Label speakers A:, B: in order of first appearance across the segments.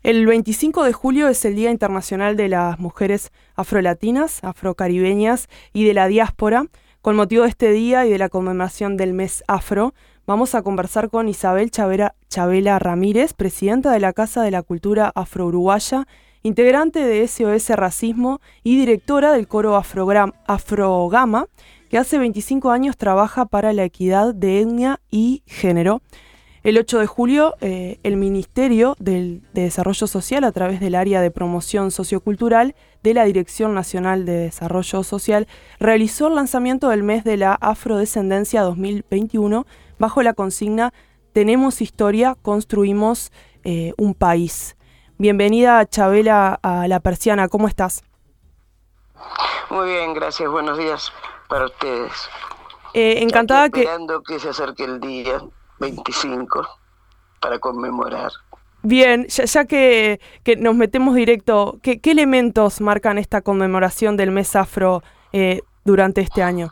A: El 25 de julio es el Día Internacional de las Mujeres Afrolatinas, Afrocaribeñas y de la Diáspora. Con motivo de este día y de la conmemoración del mes afro, vamos a conversar con Isabel Chabela Ramírez, presidenta de la Casa de la Cultura Afro-Uruguaya, integrante de SOS Racismo y directora del coro Afrogama, que hace 25 años trabaja para la equidad de etnia y género. El 8 de julio, el Ministerio de Desarrollo Social, a través del área de promoción sociocultural de la Dirección Nacional de Desarrollo Social, realizó el lanzamiento del mes de la Afrodescendencia 2021 bajo la consigna "Tenemos historia, construimos un país". Bienvenida, Chabela, a La Persiana. ¿Cómo estás?
B: Muy bien, gracias. Buenos días para ustedes.
A: Encantada
B: esperando que se acerque el día 25 para conmemorar.
A: Bien, ya que nos metemos directo, ¿qué elementos marcan esta conmemoración del mes afro durante este año?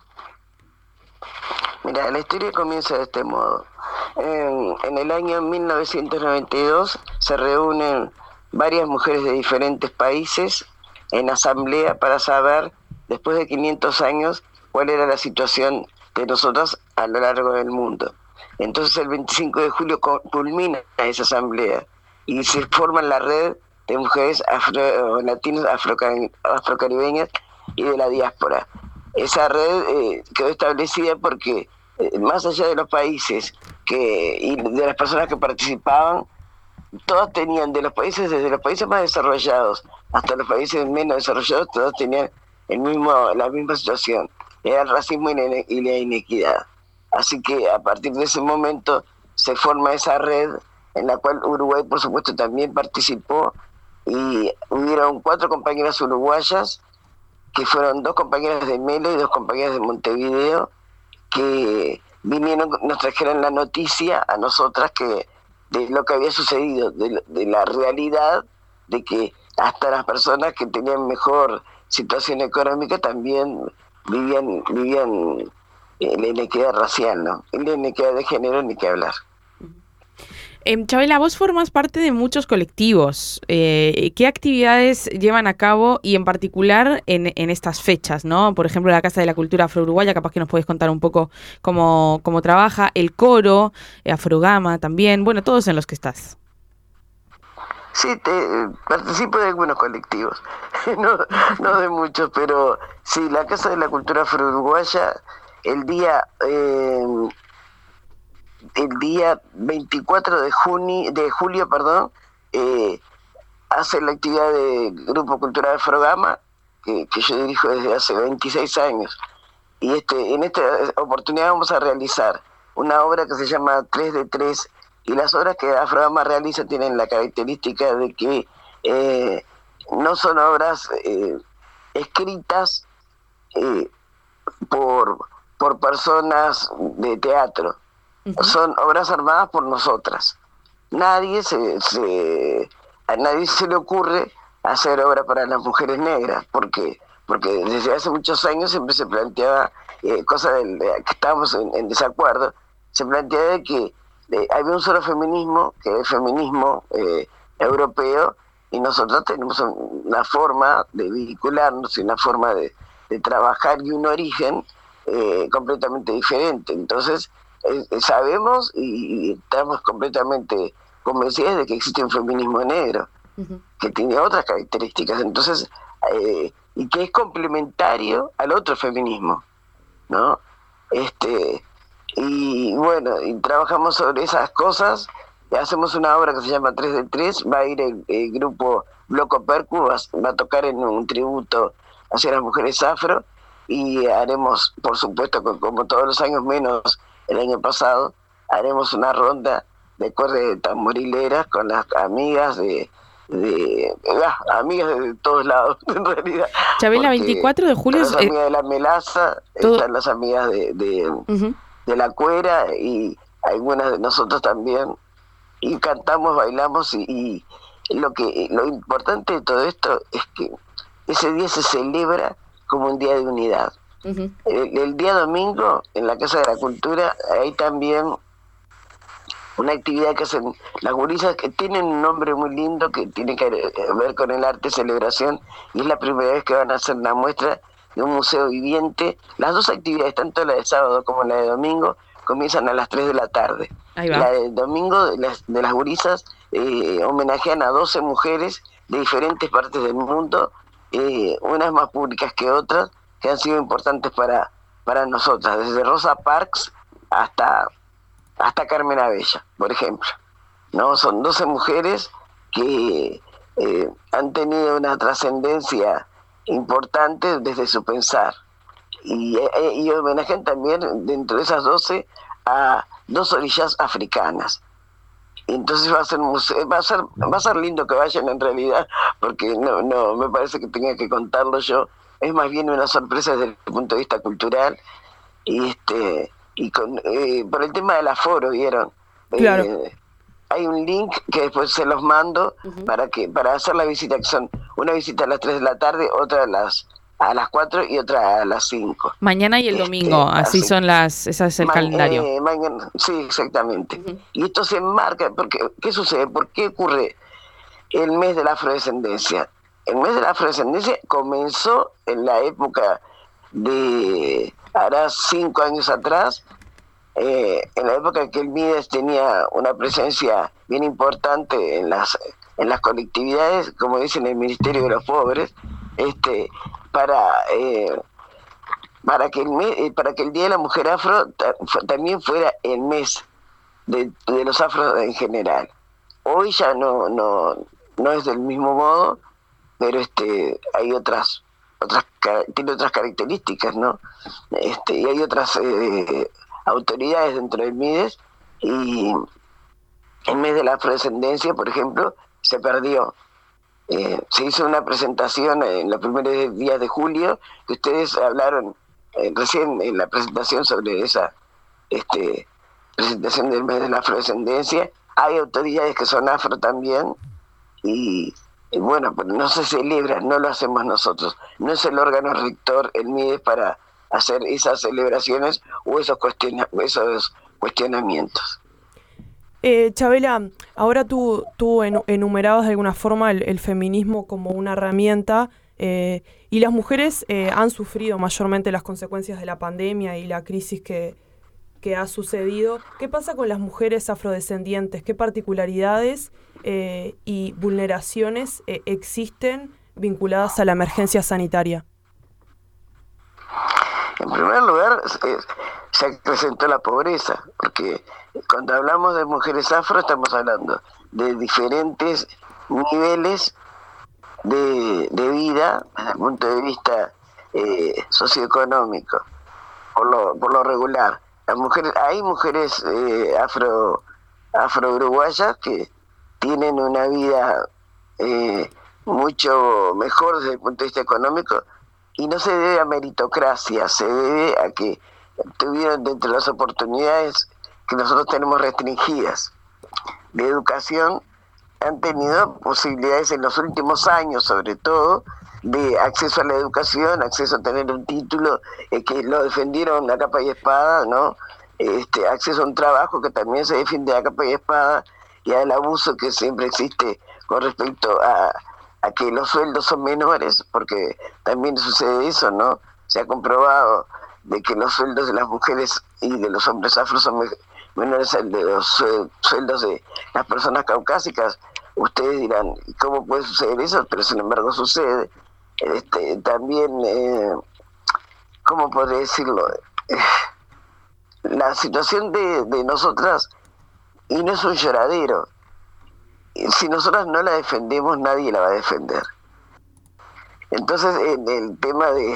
B: Mira, la historia comienza de este modo. En el año 1992 se reúnen varias mujeres de diferentes países en asamblea para saber, después de 500 años, cuál era la situación de nosotras a lo largo del mundo. Entonces el 25 de julio culmina esa asamblea y se forma la red de mujeres afro-latinas, afrocaribeñas y de la diáspora. Esa red quedó establecida porque más allá de los países y de las personas que participaban, todos tenían, desde los países más desarrollados hasta los países menos desarrollados, todos tenían la misma situación, era el racismo y la inequidad. Así que a partir de ese momento se forma esa red en la cual Uruguay, por supuesto, también participó, y hubieron 4 compañeras uruguayas, que fueron 2 compañeras de Melo y 2 compañeras de Montevideo, que vinieron, nos trajeron la noticia a nosotras de lo que había sucedido, de la realidad de que hasta las personas que tenían mejor situación económica también vivían la inequidad racial, ¿no? Y la inequidad de género, ni que hablar.
C: Chabela, vos formas parte de muchos colectivos. ¿Qué actividades llevan a cabo y en particular en estas fechas, ¿no? Por ejemplo, la Casa de la Cultura Afro-Uruguaya, capaz que nos podés contar un poco cómo trabaja, el coro, Afrogama también, bueno, todos en los que estás.
B: Sí, participo de algunos colectivos, no de muchos, pero sí, la Casa de la Cultura Afro-Uruguaya, el día 24 de julio, hace la actividad de Grupo Cultural Afrogama, que yo dirijo desde hace 26 años. Y en esta oportunidad vamos a realizar una obra que se llama 3 de 3, y las obras que Afrogama realiza tienen la característica de que no son obras escritas por personas de teatro. Uh-huh. Son obras armadas por nosotras. A nadie se le ocurre hacer obra para las mujeres negras, porque desde hace muchos años siempre se planteaba cosas que estábamos en desacuerdo. Se planteaba de que había un solo feminismo, que es el feminismo europeo, y nosotros tenemos una forma de vincularnos y una forma de trabajar y un origen completamente diferente. Entonces sabemos y estamos completamente convencidos de que existe un feminismo negro, uh-huh, que tiene otras características, entonces y que es complementario al otro feminismo, ¿no? Y bueno, y trabajamos sobre esas cosas, y hacemos una obra que se llama 3 de 3, va a ir el grupo Bloco Percu, va a tocar en un tributo hacia las mujeres afro, y haremos, por supuesto, como todos los años menos el año pasado, haremos una ronda de cuerdas tamborileras con las amigas amigas de todos lados, en realidad.
C: Chabela, 24 de julio...
B: Las amigas de la melaza, están las amigas
C: uh-huh,
B: de la cuera, y algunas de nosotros también, y cantamos, bailamos, y lo importante de todo esto es que ese día se celebra como un día de unidad. Uh-huh. El día domingo, en la Casa de la Cultura, hay también una actividad que hacen las gurisas, que tienen un nombre muy lindo, que tiene que ver con el arte celebración, y es la primera vez que van a hacer una muestra de un museo viviente. Las dos actividades, tanto la de sábado como la de domingo, comienzan a las 3 de la tarde.
C: Ahí va.
B: La de domingo de las gurisas homenajean a 12 mujeres de diferentes partes del mundo, unas más públicas que otras, que han sido importantes para nosotras, desde Rosa Parks hasta Carmen Abella, por ejemplo. ¿No? Son 12 mujeres que han tenido una trascendencia importante desde su pensar. Y homenajean también, dentro de esas 12, a 2 orillas africanas. Entonces va a ser lindo que vayan, en realidad, porque no me parece que tenga que contarlo yo. Es más bien una sorpresa desde el punto de vista cultural, y por el tema del aforo, ¿vieron?
A: Claro.
B: Hay un link que después se los mando para hacer la visita, que son una visita a las 3 de la tarde, otra a las 4 y otra a las 5.
C: Mañana y el domingo, así son ese es el calendario.
B: Mañana, sí, exactamente. Y esto se enmarca, porque ¿qué sucede? ¿Por qué ocurre el mes de la afrodescendencia? El mes de la afrodescendencia comenzó en la época hará 5 años atrás, en la época en que el MIDES tenía una presencia bien importante en las colectividades, como dicen el Ministerio de los Pobres, para que el Día de la Mujer Afro también fuera el mes de los afros en general. Hoy ya no es del mismo modo, pero hay tiene otras características, ¿no? Y hay otras autoridades dentro del MIDES, y el mes de la afrodescendencia, por ejemplo, se perdió. Se hizo una presentación en los primeros días de julio, que ustedes hablaron recién en la presentación sobre esa presentación del mes de la afrodescendencia. Hay autoridades que son afro también, y bueno, pero no se celebra, no lo hacemos nosotros. No es el órgano rector, el MIDES, para hacer esas celebraciones o esos cuestionamientos.
A: Chabela, ahora tú enumerabas de alguna forma el feminismo como una herramienta, y las mujeres han sufrido mayormente las consecuencias de la pandemia y la crisis que ha sucedido. ¿Qué pasa con las mujeres afrodescendientes? ¿Qué particularidades y vulneraciones existen vinculadas a la emergencia sanitaria?
B: En primer lugar, se acrecentó la pobreza, porque cuando hablamos de mujeres afro estamos hablando de diferentes niveles de vida desde el punto de vista socioeconómico, por lo regular. Hay mujeres afro uruguayas que tienen una vida mucho mejor desde el punto de vista económico, y no se debe a meritocracia, se debe a que tuvieron, dentro de las oportunidades que nosotros tenemos restringidas de educación, han tenido posibilidades en los últimos años, sobre todo, de acceso a la educación, acceso a tener un título, que lo defendieron a capa y espada, ¿no? Acceso a un trabajo que también se defiende a capa y espada, y al abuso que siempre existe con respecto a que los sueldos son menores, porque también sucede eso, ¿no? Se ha comprobado de que los sueldos de las mujeres y de los hombres afros son menores al de los sueldos de las personas caucásicas. Ustedes dirán, ¿cómo puede suceder eso? Pero sin embargo sucede. También, ¿cómo podría decirlo? La situación de nosotras, y no es un lloradero, si nosotras no la defendemos, nadie la va a defender. Entonces, en el tema de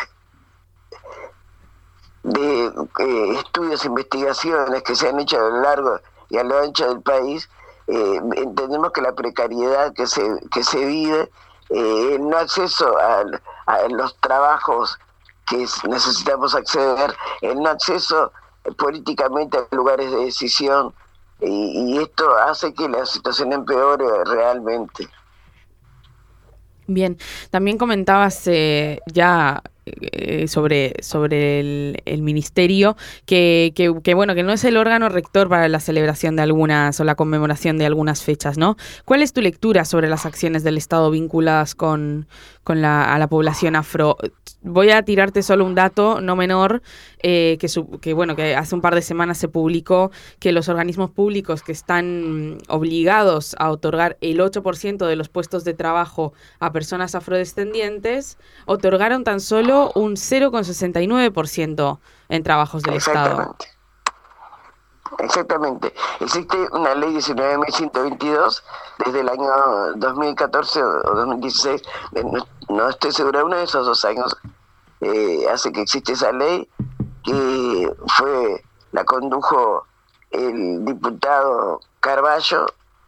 B: estudios e investigaciones que se han hecho a lo largo y a lo ancho del país, entendemos que la precariedad que se vive, el no acceso a los trabajos que necesitamos acceder, el no acceso políticamente a lugares de decisión, y esto hace que la situación empeore realmente.
C: Bien, también comentabas ya sobre el ministerio, que bueno, que no es el órgano rector para la celebración de algunas o la conmemoración de algunas fechas, ¿no? ¿Cuál es tu lectura sobre las acciones del Estado vinculadas a la población afro? Voy a tirarte solo un dato no menor, que hace un par de semanas se publicó que los organismos públicos que están obligados a otorgar el 8% de los puestos de trabajo a personas afrodescendientes otorgaron tan solo un 0,69% en trabajos del Estado.
B: Exactamente. Existe una ley 19.122 desde el año 2014 o 2016, no estoy segura, uno de esos 2 años hace que existe esa ley, que la condujo el diputado Carballo,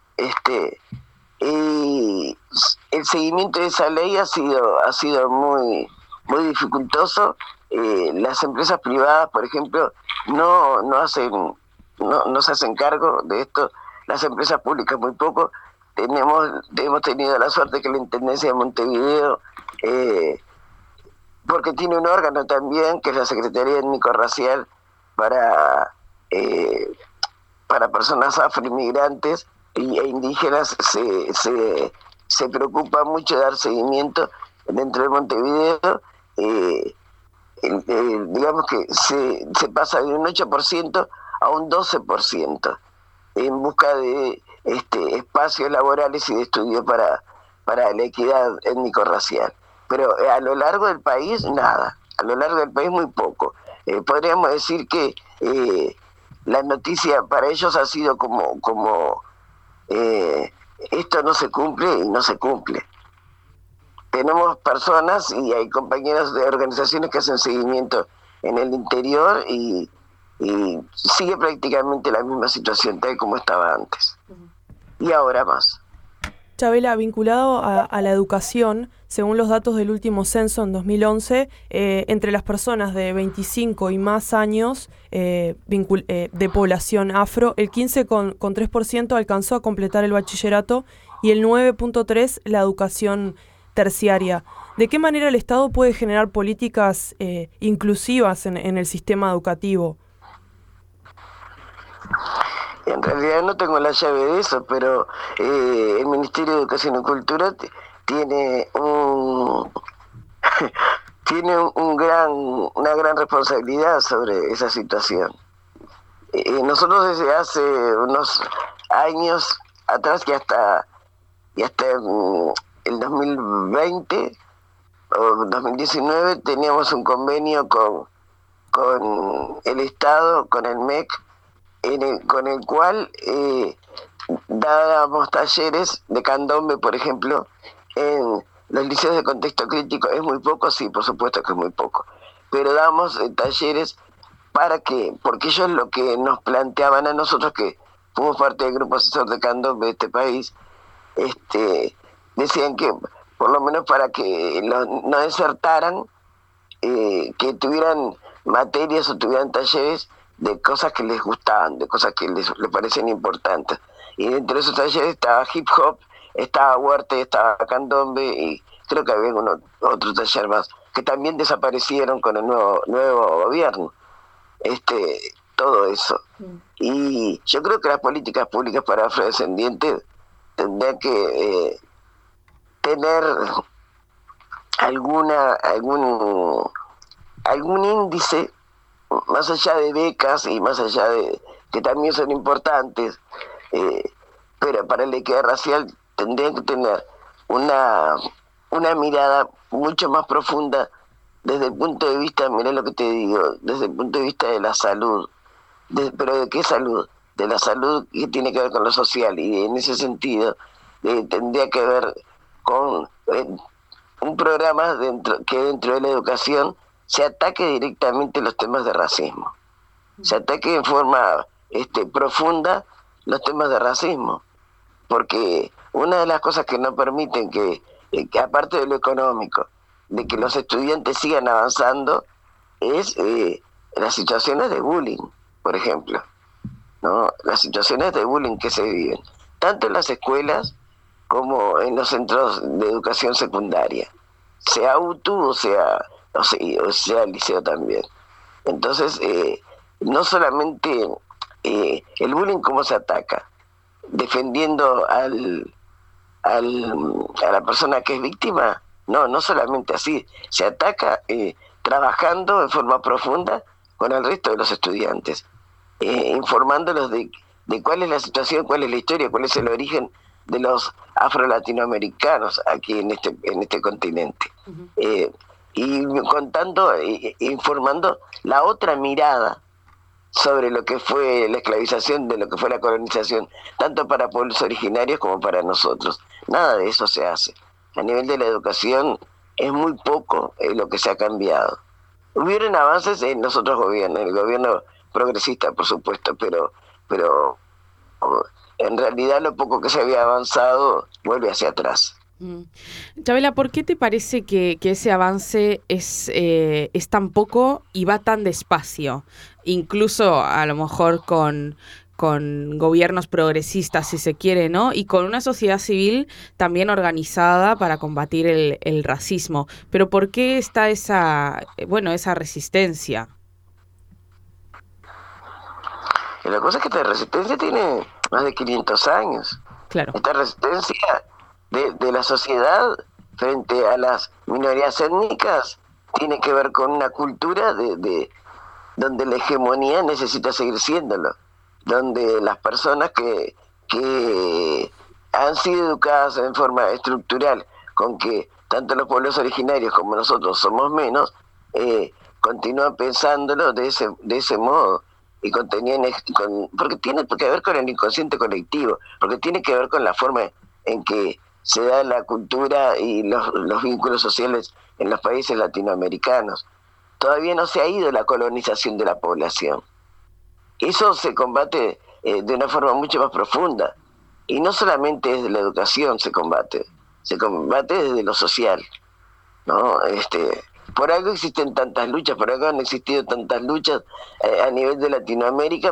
B: y el seguimiento de esa ley ha sido muy dificultoso. Las empresas privadas, por ejemplo, no se hacen cargo de esto. Las empresas públicas muy poco. Hemos tenido la suerte que la Intendencia de Montevideo, porque tiene un órgano también, que es la Secretaría Étnico-Racial para personas afroinmigrantes e indígenas, se preocupa mucho de dar seguimiento dentro de Montevideo. Digamos que se pasa de un 8% a un 12% en busca de espacios laborales y de estudio para la equidad étnico-racial. Pero a lo largo del país, nada. A lo largo del país, muy poco. Podríamos decir que la noticia para ellos ha sido como esto no se cumple y no se cumple. Tenemos personas y hay compañeros de organizaciones que hacen seguimiento en el interior y sigue prácticamente la misma situación tal como estaba antes. Y ahora más.
A: Chabela, vinculado a la educación, según los datos del último censo en 2011, entre las personas de 25 y más años de población afro, el 15,3% alcanzó a completar el bachillerato y el 9,3% la educación terciaria. ¿De qué manera el Estado puede generar políticas inclusivas en el sistema educativo?
B: En realidad no tengo la llave de eso, pero el Ministerio de Educación y Cultura tiene una gran responsabilidad sobre esa situación. Nosotros desde hace unos años atrás, y hasta el 2020 o 2019 teníamos un convenio con el Estado, con el MEC, con el cual dábamos talleres de candombe, por ejemplo, en los liceos de contexto crítico. Es muy poco, sí, por supuesto que es muy poco, pero damos talleres porque ellos lo que nos planteaban a nosotros, que fuimos parte del grupo asesor de candombe de este país, decían que por lo menos para que no desertaran, que tuvieran materias o tuvieran talleres de cosas que les gustaban, de cosas que les parecían importantes. Y dentro de esos talleres estaba hip hop, estaba huerte, estaba candombe, y creo que había otro taller más, que también desaparecieron con el nuevo gobierno. Todo eso. Y yo creo que las políticas públicas para afrodescendientes tendrían que tener algún índice, más allá de becas y más allá de que también son importantes, pero para la equidad racial tendrían que tener una mirada mucho más profunda desde el punto de vista, mirá lo que te digo, desde el punto de vista de la salud. ¿Pero de qué salud? De la salud que tiene que ver con lo social, y en ese sentido tendría que ver con un programa que dentro de la educación se ataque directamente los temas de racismo, se ataque en forma profunda los temas de racismo, porque una de las cosas que no permiten que aparte de lo económico, de que los estudiantes sigan avanzando, es las situaciones de bullying, por ejemplo, ¿no? Las situaciones de bullying que se viven, tanto en las escuelas como en los centros de educación secundaria, sea UTU o sea o sea el liceo también. Entonces, no solamente el bullying, cómo se ataca, defendiendo a la persona que es víctima, no solamente así, se ataca trabajando en forma profunda con el resto de los estudiantes, informándolos de cuál es la situación, cuál es la historia, cuál es el origen de los afro-latinoamericanos aquí en este continente. Uh-huh. Y contando, informando la otra mirada sobre lo que fue la esclavización, de lo que fue la colonización, tanto para pueblos originarios como para nosotros. Nada de eso se hace. A nivel de la educación es muy poco lo que se ha cambiado. Hubieron avances en los otros gobiernos, en el gobierno progresista, por supuesto, pero en realidad lo poco que se había avanzado vuelve hacia atrás.
C: Chabela, ¿por qué te parece que ese avance es tan poco y va tan despacio? Incluso a lo mejor con gobiernos progresistas, si se quiere, ¿no? Y con una sociedad civil también organizada para combatir el racismo. Pero ¿por qué está esa resistencia?
B: La cosa es que esta resistencia tiene más de 500 años.
C: Claro.
B: Esta resistencia de la sociedad frente a las minorías étnicas tiene que ver con una cultura de donde la hegemonía necesita seguir siéndolo, donde las personas que han sido educadas en forma estructural con que tanto los pueblos originarios como nosotros somos menos, continúan pensándolo de ese modo, y porque tiene que ver con el inconsciente colectivo, porque tiene que ver con la forma en que se da la cultura y los vínculos sociales en los países latinoamericanos. Todavía no se ha ido la colonización de la población. Eso se combate de una forma mucho más profunda, y no solamente desde la educación se combate desde lo social, ¿no? Por algo existen tantas luchas, por algo han existido tantas luchas a nivel de Latinoamérica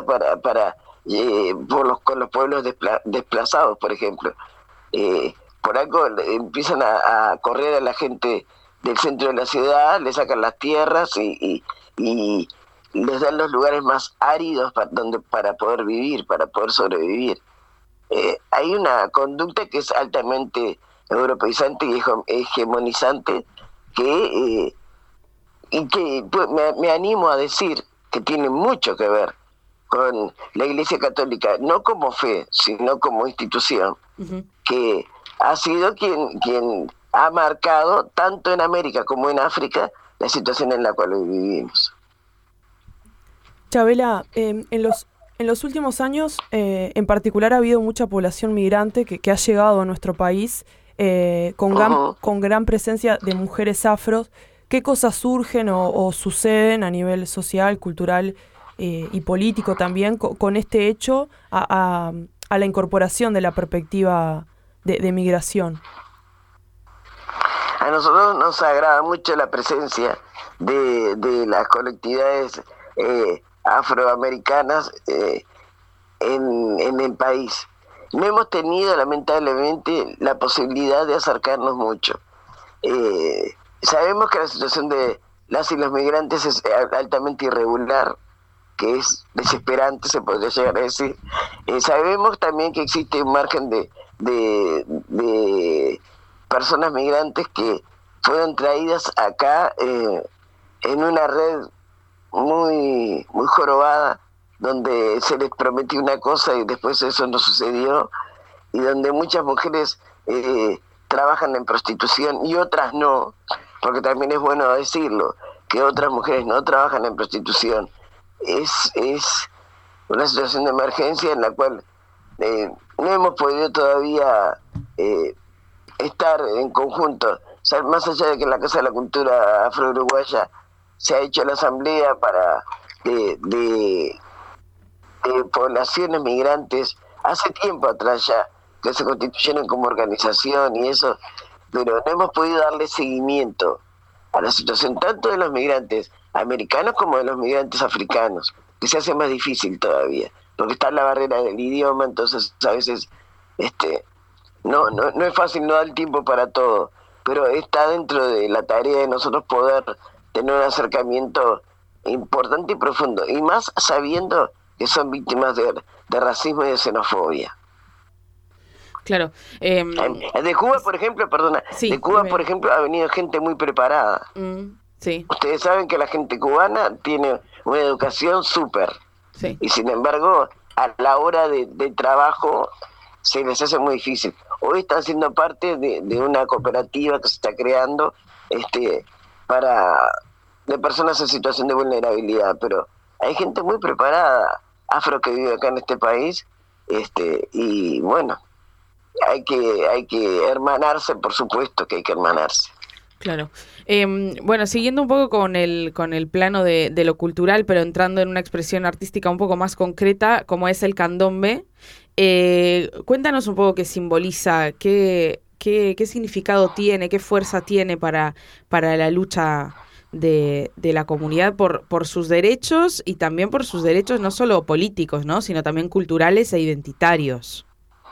B: con los pueblos desplazados, por ejemplo. Por algo empiezan a correr a la gente del centro de la ciudad, le sacan las tierras y les dan los lugares más áridos para poder vivir, para poder sobrevivir. Hay una conducta que es altamente europeizante y hegemonizante que me animo a decir que tiene mucho que ver con la Iglesia Católica, no como fe, sino como institución, uh-huh, que ha sido quien ha marcado, tanto en América como en África, la situación en la cual hoy vivimos.
A: Chabela, en los últimos años, en particular, ha habido mucha población migrante que ha llegado a nuestro país con gran presencia de mujeres afros. ¿Qué cosas surgen o suceden a nivel social, cultural y político también con este hecho a la incorporación de la perspectiva de migración?
B: A nosotros nos agrada mucho la presencia de las colectividades afroamericanas en el país. No hemos tenido, lamentablemente, la posibilidad de acercarnos mucho. Sabemos que la situación de las y los migrantes es altamente irregular, que es desesperante, se podría llegar a decir. Sabemos también que existe un margen de personas migrantes que fueron traídas acá en una red muy, muy jorobada, donde se les prometió una cosa y después eso no sucedió, y donde muchas mujeres trabajan en prostitución y otras no, porque también es bueno decirlo, que otras mujeres no trabajan en prostitución. Es una situación de emergencia en la cual no hemos podido todavía estar en conjunto. O sea, más allá de que en la Casa de la Cultura Afro-Uruguaya se ha hecho la asamblea de poblaciones migrantes hace tiempo atrás ya, que se constituyeron como organización y eso, pero no hemos podido darle seguimiento a la situación tanto de los migrantes americanos como de los migrantes africanos, que se hace más difícil todavía, porque está la barrera del idioma, entonces a veces no es fácil, no da el tiempo para todo, pero está dentro de la tarea de nosotros poder tener un acercamiento importante y profundo, y más sabiendo que son víctimas de racismo y de xenofobia.
C: Claro.
B: De Cuba, por ejemplo,
C: Sí,
B: de Cuba,
C: dime.
B: por ejemplo, ha venido gente muy preparada.
C: Sí,
B: Ustedes saben que la gente cubana tiene una educación súper,
C: sí.
B: y sin embargo, a la hora de trabajo se les hace muy difícil. Hoy están siendo parte de una cooperativa que se está creando para de personas en situación de vulnerabilidad, pero hay gente muy preparada, afro, que vive acá en este país, y bueno, hay que hermanarse, por supuesto que hay que hermanarse.
C: Claro. Bueno, siguiendo un poco con el plano de lo cultural, pero entrando en una expresión artística un poco más concreta, como es el candombe, cuéntanos un poco qué simboliza, qué significado tiene, qué fuerza tiene para la lucha de la comunidad por sus derechos, y también por sus derechos no solo políticos, ¿no?, sino también culturales e identitarios.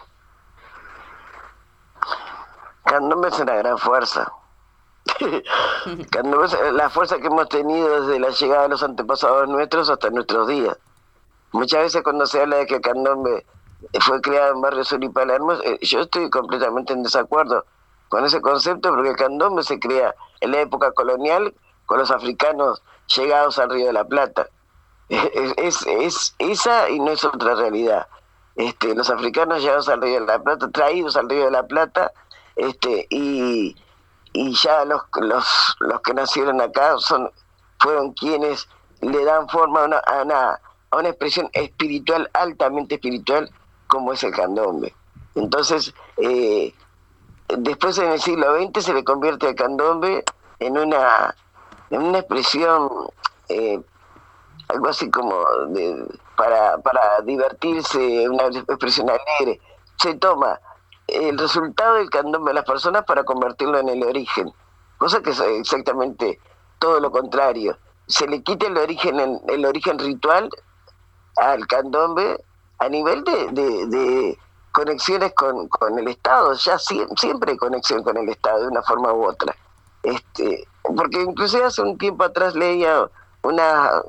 B: Candombe es una gran fuerza. Candombe es la fuerza que hemos tenido desde la llegada de los antepasados nuestros hasta nuestros días. Muchas veces cuando se habla de que Candombe fue creado en Barrio Sur y Palermo, yo estoy completamente en desacuerdo con ese concepto, porque el candombe se crea en la época colonial con los africanos llegados al Río de la Plata. Es esa y no es otra realidad. Los africanos llegados al Río de la Plata, traídos al Río de la Plata, y ya los que nacieron acá fueron quienes le dan forma a una expresión espiritual, altamente espiritual, como es el candombe. Entonces, después en el siglo XX se le convierte el candombe en una expresión, algo así como para divertirse, una expresión alegre. Se toma el resultado del candombe de las personas para convertirlo en el origen, cosa que es exactamente todo lo contrario. Se le quita el origen ritual al candombe a nivel de conexiones con el Estado. Ya siempre hay conexión con el Estado de una forma u otra. Porque incluso hace un tiempo atrás leía una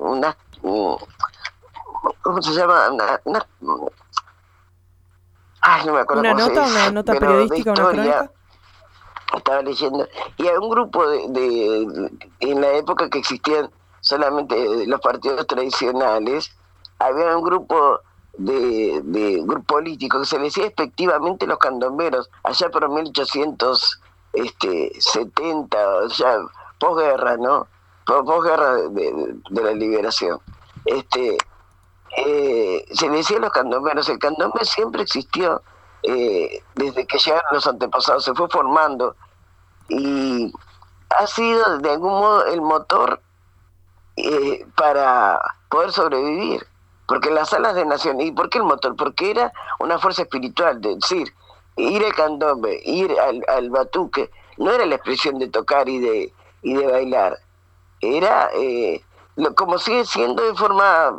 B: ¿cómo se llama? No me acuerdo
A: ¿Una
B: cómo
A: nota,
B: se dice,
A: una nota
B: pero
A: periodística,
B: de
A: una
B: historia,
A: crónica?
B: estaba leyendo, y hay un grupo en la época que existían solamente los partidos tradicionales, había un grupo grupo político que se le decía efectivamente los candomberos, allá por 1870, o sea, posguerra, ¿no? Posguerra de la liberación. Se le decía los candomberos. El candombe siempre existió, desde que llegaron los antepasados, se fue formando, y ha sido de algún modo el motor para poder sobrevivir, porque las salas de nación, ¿y por qué el motor? Porque era una fuerza espiritual, de decir, ir al candombe, ir al batuque, no era la expresión de tocar y de bailar, era como sigue siendo de forma,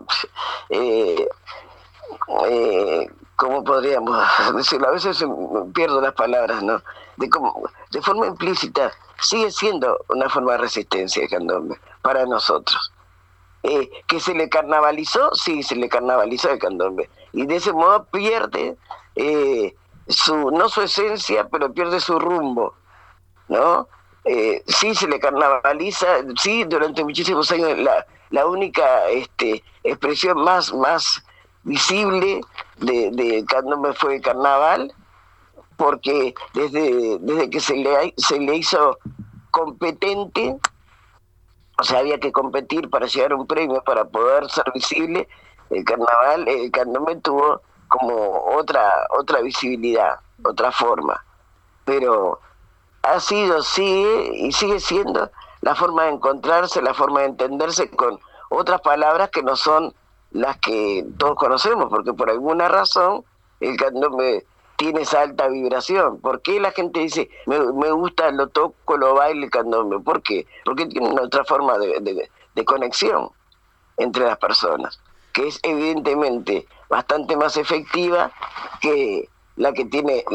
B: ¿cómo podríamos decirlo? A veces pierdo las palabras, ¿no? De forma implícita, sigue siendo una forma de resistencia el candombe para nosotros. Que se le carnavalizó, sí, se le carnavalizó el candombe, y de ese modo pierde no su esencia, pero pierde su rumbo, ¿no? Sí, se le carnavaliza, sí, durante muchísimos años la única expresión más visible de candombe fue el carnaval, porque desde que se le hizo competente, o sea, había que competir para llegar a un premio, para poder ser visible, el candombe tuvo como otra visibilidad, otra forma, pero ha sido, sigue y sigue siendo la forma de encontrarse, la forma de entenderse con otras palabras que no son las que todos conocemos, porque por alguna razón el candombe tiene esa alta vibración. ¿Por qué la gente dice, me gusta, lo toco, lo bailo el candombe? ¿Por qué? Porque tiene una otra forma de conexión entre las personas, que es evidentemente bastante más efectiva que la que tiene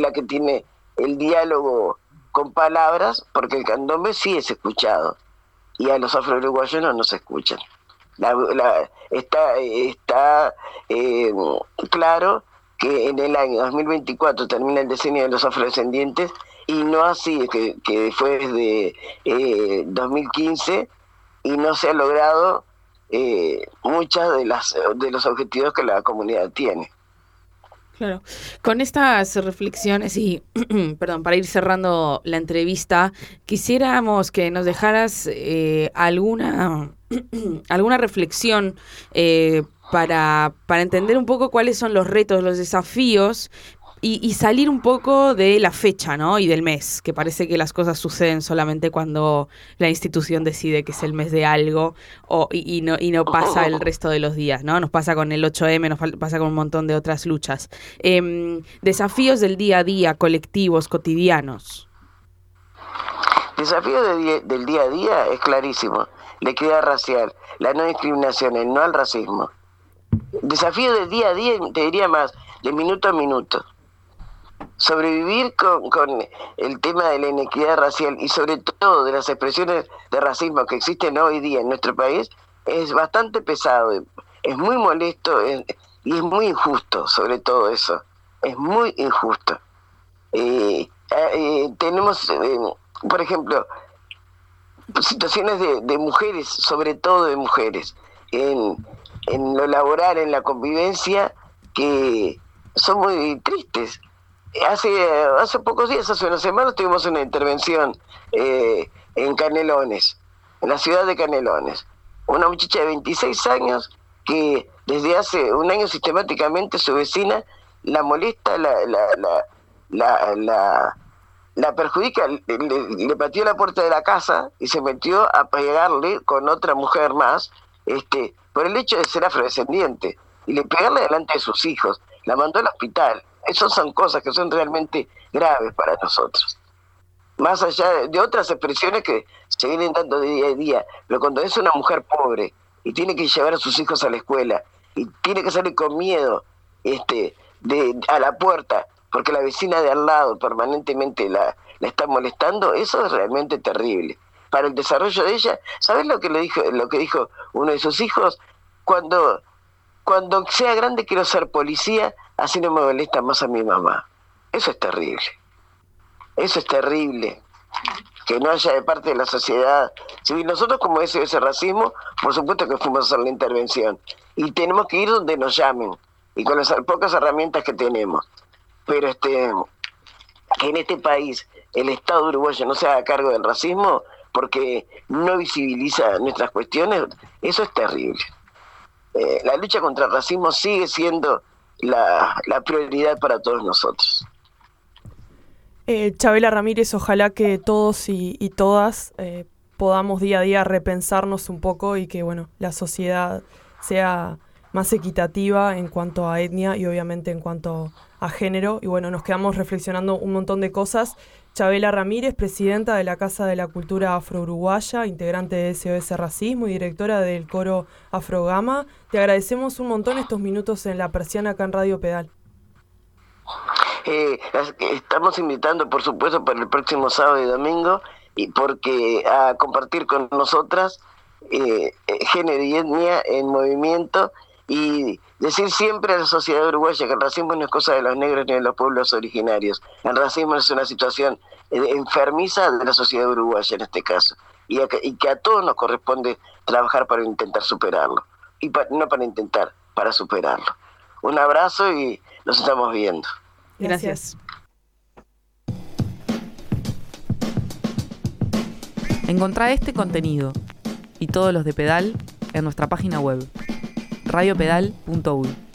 B: el diálogo con palabras, porque el candombe sí es escuchado. y a los afro-uruguayos no nos escuchan. Está claro que en el año 2024 termina el decenio de los afrodescendientes, y no así, que fue desde 2015, y no se ha logrado muchas de los objetivos que la comunidad tiene.
C: Claro. Con estas reflexiones y, perdón, para ir cerrando la entrevista, quisiéramos que nos dejaras alguna reflexión para entender un poco cuáles son los retos, los desafíos y salir un poco de la fecha, ¿no? Y del mes, que parece que las cosas suceden solamente cuando la institución decide que es el mes de algo y no pasa el resto de los días, ¿no? Nos pasa con el 8M, nos pasa con un montón de otras luchas. Desafíos del día a día, colectivos, cotidianos.
B: Desafío del día a día es clarísimo: la equidad racial, la no discriminación, el no al racismo. Desafío del día a día, te diría más, de minuto a minuto. Sobrevivir con el tema de la inequidad racial y sobre todo de las expresiones de racismo que existen hoy día en nuestro país es bastante pesado, es muy molesto y es muy injusto, sobre todo eso, es muy injusto. Tenemos, por ejemplo, situaciones de mujeres, sobre todo de mujeres, en lo laboral, en la convivencia, que son muy tristes. Hace pocos días, hace una semana, tuvimos una intervención en Canelones, en la ciudad de Canelones. Una muchacha de 26 años que desde hace un año sistemáticamente su vecina la molesta, la perjudica, le pateó la puerta de la casa y se metió a pegarle con otra mujer más, por el hecho de ser afrodescendiente, y le pegarle delante de sus hijos. La mandó al hospital. Esas son cosas que son realmente graves para nosotros. Más allá de otras expresiones que se vienen dando de día a día, pero cuando es una mujer pobre y tiene que llevar a sus hijos a la escuela y tiene que salir con miedo a la puerta porque la vecina de al lado permanentemente la está molestando, eso es realmente terrible. Para el desarrollo de ella, ¿sabes lo que dijo uno de sus hijos? Cuando sea grande quiero ser policía, así no me molesta más a mi mamá. Eso es terrible. Eso es terrible. Que no haya de parte de la sociedad civil. Nosotros, como ese racismo, por supuesto que fuimos a hacer la intervención. Y tenemos que ir donde nos llamen. Y con las pocas herramientas que tenemos. Pero que en este país el Estado uruguayo no se haga cargo del racismo porque no visibiliza nuestras cuestiones, eso es terrible. La lucha contra el racismo sigue siendo la prioridad para todos nosotros.
A: Chabela Ramírez, ojalá que todos y todas podamos día a día repensarnos un poco y que la sociedad sea más equitativa en cuanto a etnia y obviamente en cuanto a género. Y nos quedamos reflexionando un montón de cosas. Chabela Ramírez, presidenta de la Casa de la Cultura Afro-Uruguaya, integrante de SOS Racismo y directora del coro Afrogama. Te agradecemos un montón estos minutos en La Persiana acá en Radio Pedal.
B: Estamos invitando, por supuesto, para el próximo sábado y domingo, y porque a compartir con nosotras género y etnia en movimiento, y decir siempre a la sociedad uruguaya que el racismo no es cosa de los negros ni de los pueblos originarios. El racismo es una situación enfermiza de la sociedad uruguaya en este caso, y que a todos nos corresponde trabajar para intentar superarlo, y no para intentar, para superarlo. Un abrazo y nos estamos viendo.
C: Gracias.
D: Encontrá este contenido y todos los de Pedal en nuestra página web radiopedal.uy.